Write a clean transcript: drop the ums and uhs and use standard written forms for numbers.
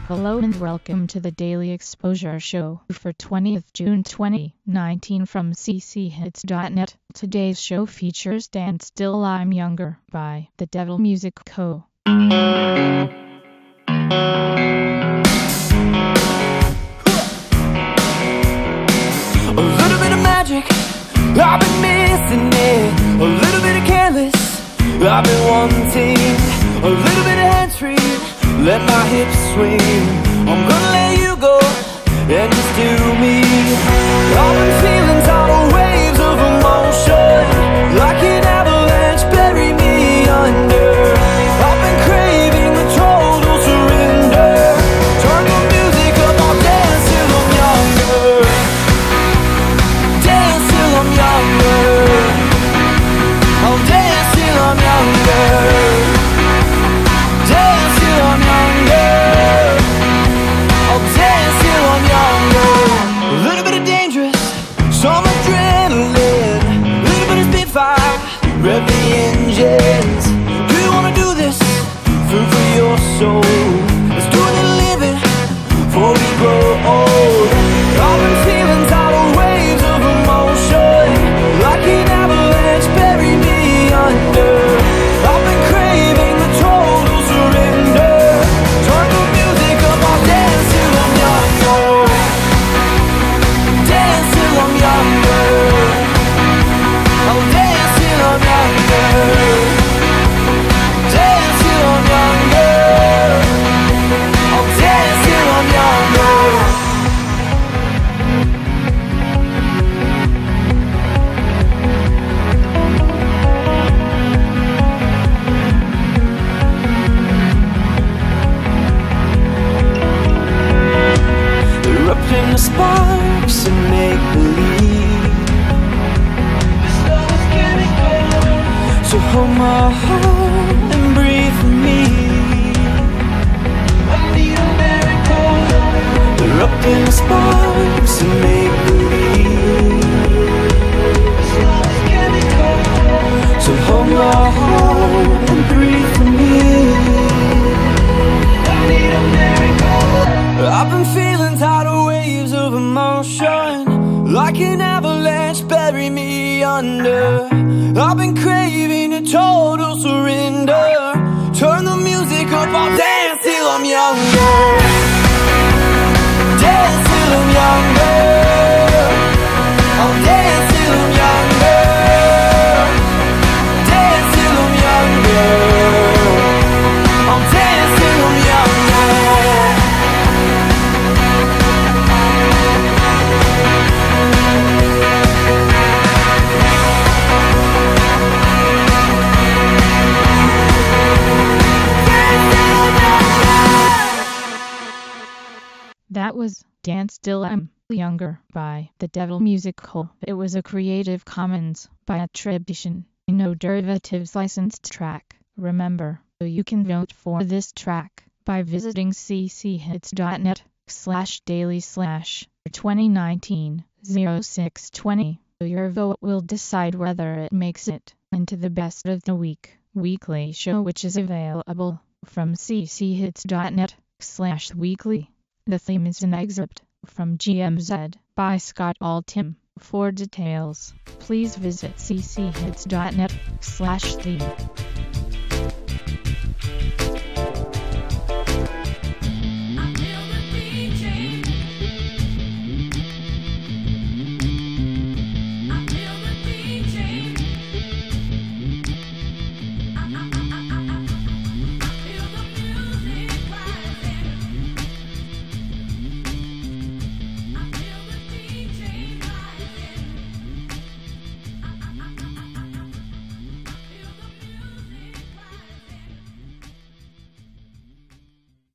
Hello and welcome to the Daily Exposure Show for 20th June 2019 from cchits.net. Today's show features Stand Still I'm Younger by The Devil Music Co. A little bit of magic, I've been missing it. A little bit of careless, I've been wanting. A little bit of hands-free, let my hips swing. I'm gonna let you go and just do me. I've been feeling tidal waves of emotion, like an avalanche bury me under. I've been craving the total surrender. Turn the music up, I'll dance till I'm younger. Dance till I'm younger. I'll dance till I'm younger. Rev the engines. Do you wanna do this? Food for your soul. Let's do it and live it before we grow old. I've been feeling tidal waves of emotion, like an avalanche bury me under. I've been craving the total surrender. Turn the music up, I'll dance till I'm younger. Dance till I'm younger. I'll dance till I'm younger. Dance till I'm younger. I'll dance till I'm younger. Erupting the sparks and make believe. So hold my heart and breathe for me. I need a miracle. Erupting the sparks and make believe. So hold my heart and breathe for me. I need a miracle. I've been feeling tidal waves of emotion, like an avalanche bury me under. I've been craving a total surrender. Turn the music up, I'll dance till I'm younger. Dance till I'm younger. I'll dance till I'm younger. Dance till I'm younger. I'll dance till I'm younger. That was Dance Still I'm Younger by The Devil Music Co. It was a Creative Commons by attribution, no derivatives licensed track. Remember, you can vote for this track by visiting cchits.net/daily/2019-0620. Your vote will decide whether it makes it into the best of the week weekly show, which is available from cchits.net/weekly. The theme is an excerpt from GMZ by Scott Altham. For details, please visit cchits.net/theme.